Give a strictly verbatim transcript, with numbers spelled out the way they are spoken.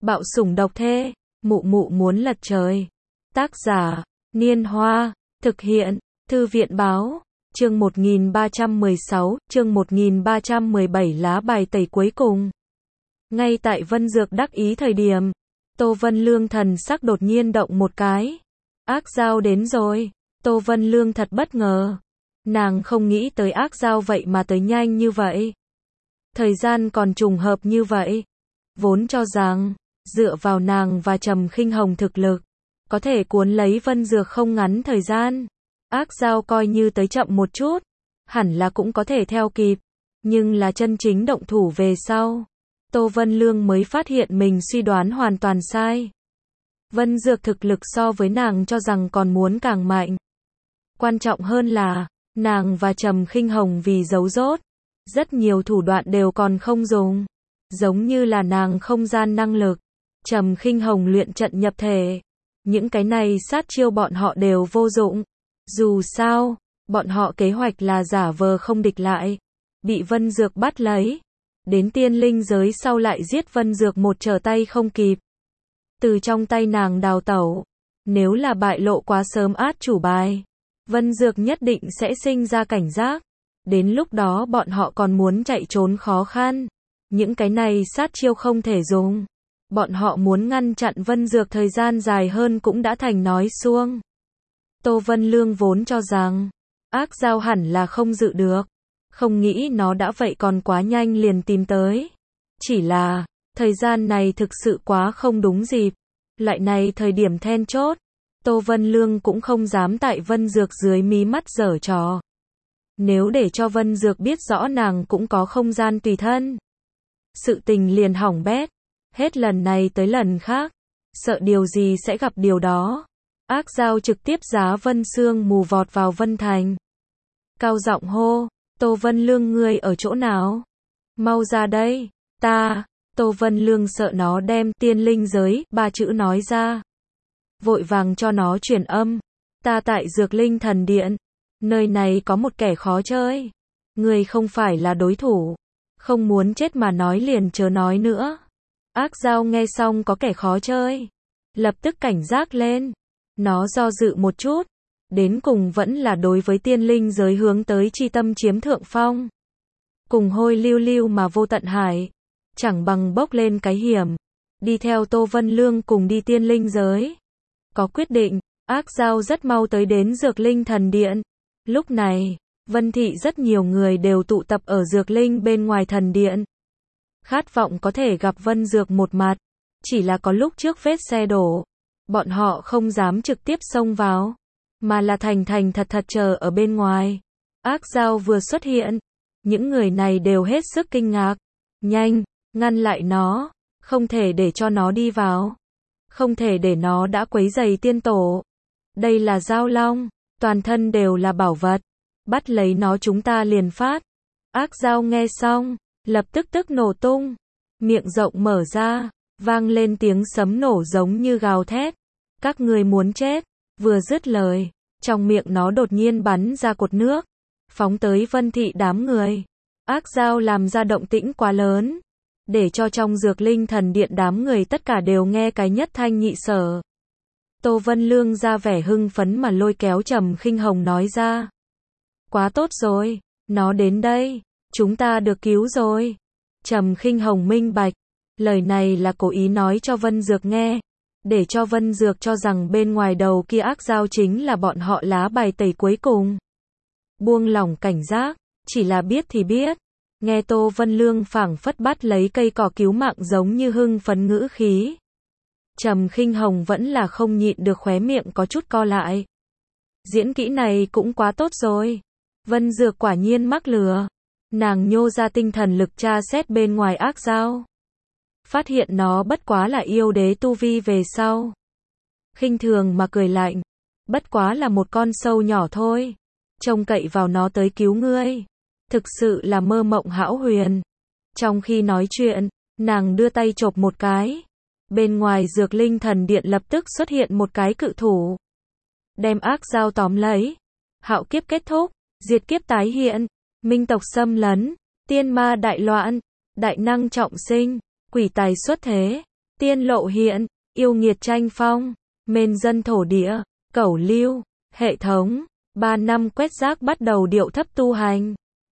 Bạo sủng độc thê, mụ mụ muốn lật trời. Tác giả, Niên Hoa, thực hiện, Thư viện Báo, chương một nghìn ba trăm mười sáu, chương một nghìn ba trăm mười bảy lá bài tẩy cuối cùng. Ngay tại Vân Dược đắc ý thời điểm, Tô Vân Lương thần sắc đột nhiên động một cái. Ác Dao đến rồi, Tô Vân Lương thật bất ngờ. Nàng không nghĩ tới Ác Dao vậy mà tới nhanh như vậy. Thời gian còn trùng hợp như vậy. Vốn cho rằng, dựa vào nàng và Trầm Khinh Hồng thực lực, có thể cuốn lấy Vân Dược không ngắn thời gian. Ác Dao coi như tới chậm một chút, hẳn là cũng có thể theo kịp, nhưng là chân chính động thủ về sau, Tô Vân Lương mới phát hiện mình suy đoán hoàn toàn sai. Vân Dược thực lực so với nàng cho rằng còn muốn càng mạnh. Quan trọng hơn là, nàng và Trầm Khinh Hồng vì giấu giốt, rất nhiều thủ đoạn đều còn không dùng. Giống như là nàng không gian năng lực, Trầm Khinh Hồng luyện trận nhập thể. Những cái này sát chiêu bọn họ đều vô dụng. Dù sao, bọn họ kế hoạch là giả vờ không địch lại, bị Vân Dược bắt lấy. Đến tiên linh giới sau lại giết Vân Dược một trở tay không kịp. Từ trong tay nàng đào tẩu. Nếu là bại lộ quá sớm át chủ bài, Vân Dược nhất định sẽ sinh ra cảnh giác. Đến lúc đó bọn họ còn muốn chạy trốn khó khăn. Những cái này sát chiêu không thể dùng. Bọn họ muốn ngăn chặn Vân Dược thời gian dài hơn cũng đã thành nói suông. Tô Vân Lương vốn cho rằng, Ác Dao hẳn là không dự được. Không nghĩ nó đã vậy còn quá nhanh liền tìm tới. Chỉ là, thời gian này thực sự quá không đúng dịp. Lại này thời điểm then chốt, Tô Vân Lương cũng không dám tại Vân Dược dưới mí mắt giở trò. Nếu để cho Vân Dược biết rõ nàng cũng có không gian tùy thân, sự tình liền hỏng bét. Hết lần này tới lần khác, sợ điều gì sẽ gặp điều đó. Ác Dao trực tiếp giá Vân Sương mù vọt vào Vân Thành. Cao giọng hô, Tô Vân Lương ngươi ở chỗ nào? Mau ra đây, ta. Tô Vân Lương sợ nó đem tiên linh giới, ba chữ nói ra. Vội vàng cho nó truyền âm. Ta tại Dược Linh Thần Điện. Nơi này có một kẻ khó chơi. Ngươi không phải là đối thủ. Không muốn chết mà nói liền chớ nói nữa. Ác Dao nghe xong có kẻ khó chơi, lập tức cảnh giác lên. Nó do dự một chút, đến cùng vẫn là đối với tiên linh giới hướng tới chi tâm chiếm thượng phong. Cùng hôi lưu lưu mà vô tận hải, chẳng bằng bốc lên cái hiểm, đi theo Tô Vân Lương cùng đi tiên linh giới. Có quyết định, Ác Dao rất mau tới đến Dược Linh Thần Điện. Lúc này, Vân Thị rất nhiều người đều tụ tập ở Dược Linh bên ngoài thần điện. Khát vọng có thể gặp Vân Dược một mặt, chỉ là có lúc trước vết xe đổ, bọn họ không dám trực tiếp xông vào, mà là thành thành thật thật chờ ở bên ngoài. Ác Dao vừa xuất hiện, những người này đều hết sức kinh ngạc. Nhanh, ngăn lại nó, không thể để cho nó đi vào, không thể để nó đã quấy rầy tiên tổ. Đây là Dao Long, toàn thân đều là bảo vật, bắt lấy nó chúng ta liền phát. Ác Dao nghe xong, lập tức tức nổ tung, miệng rộng mở ra, vang lên tiếng sấm nổ giống như gào thét. Các ngươi muốn chết. Vừa dứt lời, trong miệng nó đột nhiên bắn ra cột nước, phóng tới Vân Thị đám người. Ác Dao làm ra động tĩnh quá lớn, để cho trong Dược Linh Thần Điện đám người tất cả đều nghe cái nhất thanh nhị sở. Tô Vân Lương ra vẻ hưng phấn mà lôi kéo Trầm Khinh Hồng nói ra. Quá tốt rồi, nó đến đây. Chúng ta được cứu rồi. Trầm Khinh Hồng minh bạch, lời này là cố ý nói cho Vân Dược nghe, để cho Vân Dược cho rằng bên ngoài đầu kia Ác Dao chính là bọn họ lá bài tẩy cuối cùng. Buông lỏng cảnh giác, chỉ là biết thì biết. Nghe Tô Vân Lương phảng phất bắt lấy cây cỏ cứu mạng giống như hưng phấn ngữ khí. Trầm Khinh Hồng vẫn là không nhịn được khóe miệng có chút co lại. Diễn kỹ này cũng quá tốt rồi. Vân Dược quả nhiên mắc lừa. Nàng nhô ra tinh thần lực tra xét bên ngoài Ác Dao. Phát hiện nó bất quá là yêu đế tu vi về sau. Khinh thường mà cười lạnh. Bất quá là một con sâu nhỏ thôi. Trông cậy vào nó tới cứu ngươi. Thực sự là mơ mộng hão huyền. Trong khi nói chuyện, nàng đưa tay chộp một cái. Bên ngoài Dược Linh Thần Điện lập tức xuất hiện một cái cự thủ. Đem Ác Dao tóm lấy. Hạo kiếp kết thúc, diệt kiếp tái hiện. Minh tộc xâm lấn, tiên ma đại loạn, đại năng trọng sinh, quỷ tài xuất thế. tiên lộ hiện, yêu nghiệt tranh phong, mên dân thổ địa, cẩu lưu, hệ thống, ba năm quét rác bắt đầu điệu thấp tu hành.